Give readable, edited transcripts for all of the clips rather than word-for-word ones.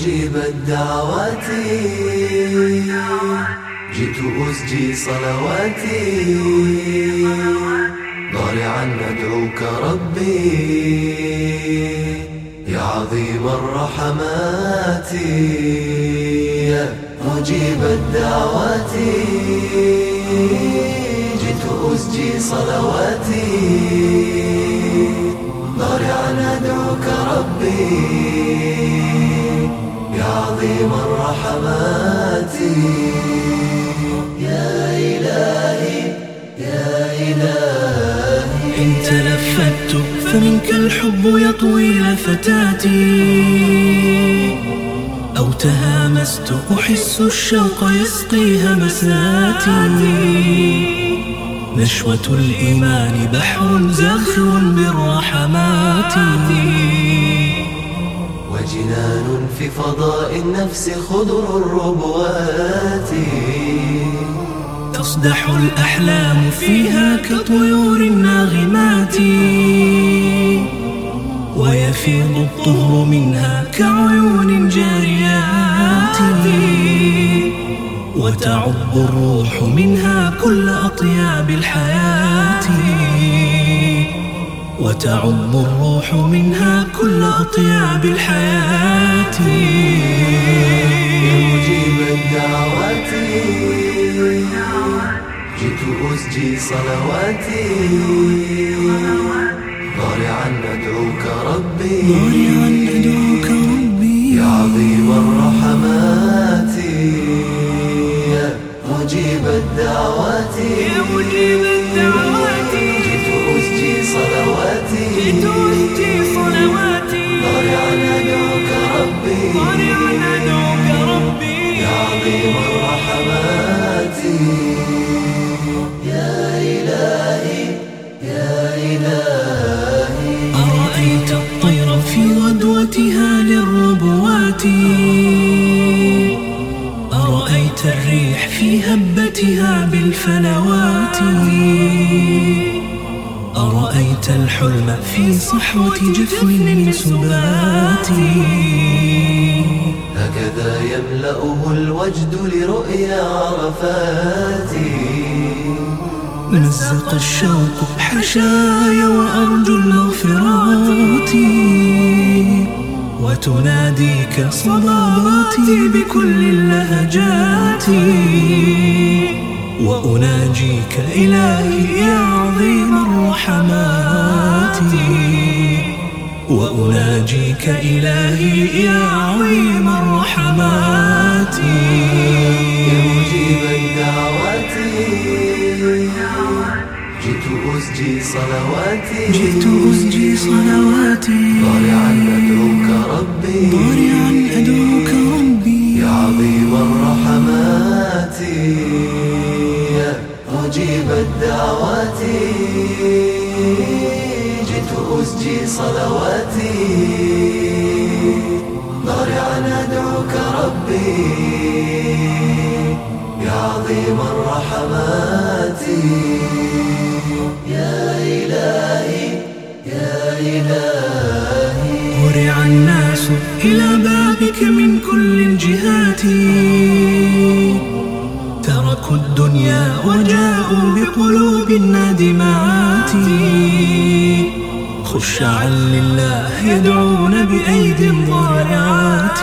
مجيب الدعوات، جئت أسجي صلواتي ضارعا أدعوك ربي يا عظيم الرحمات. يا مجيب الدعوات جئت أسجي صلواتي ضارعا أدعوك ربي يا عظيم الرحمات. يا إلهي يا إلهي إن تلفت فمنك الحب يطوي لفتاتي، أو تهامست أحس الشوق يسقي همساتي. نشوة الإيمان بحر زاخر بالرحمات، وجنان في فضاء النفس خضر الربوات. تصدح الأحلام فيها كطيور الناغمات، ويفيض الطهر منها كعيون جاريات. وتعب الروح منها كل أطياب الحياة، وتعب الروح منها كل أطياب الحياة. يا مجيب الدعوات جئت أسجي صلواتي ضارعا أدعوك ربي يا عظيم الرحمات. يا مجيب الدعوات جئت أسجي صلواتي ضارعا أدعوك ربي يا عظيم الرحمات. يا إلهي يا إلهي أرأيت الطير في غدوتها للربوات، أرأيت الريح في هبتها بالفلوات، أرأيت الحلم في صحوة جفن من سبات. هكذا يملأه الوجد لرؤيا عرفات. مزق الشوق حشايا وأرجو المغفرات، وتناديك صباباتي بكل اللهجات. وأناجيك إلهي يا عظيم الرحمات، وأناجيك إلهي يا عظيم الرحمات. يا مجيب الدعوات جئت أسجي صلواتي ضارعا أدعوك ربي يا عظيم الرحمات. يا مجيب الدعوات جئت أسجي صلواتي ضارعا أدعوك ربي يا عظيم الرحمات. يا إلهي يا إلهي هرع الناس إلى بابك من كل الجهات، تركوا الدنيا وجاءوا بقلوب نادمات. خشعا لله يدعون بأيد ضارعات،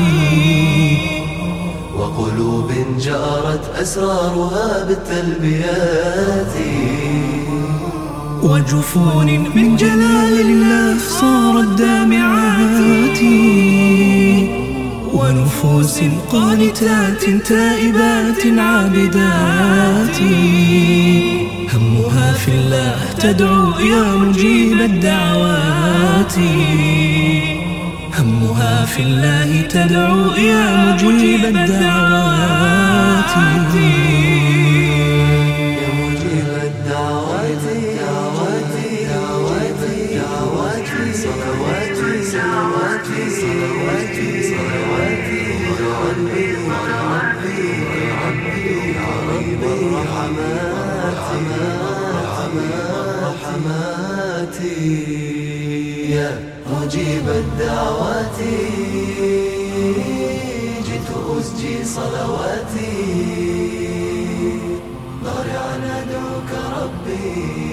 وقلوب جأرت أسرارها بالتلبيات. وجفون من جلال الله صارت دامعات، ونفوس قانتات تائبات عابدات. همها في الله تدعو يا مجيب الدعوات، همها في الله تدعو يا مجيب الدعوات. يا مجيب الدعوات صلواتي يا مجيب الدعوات جئت أسجي صلواتي ضارعا أدعوك ربي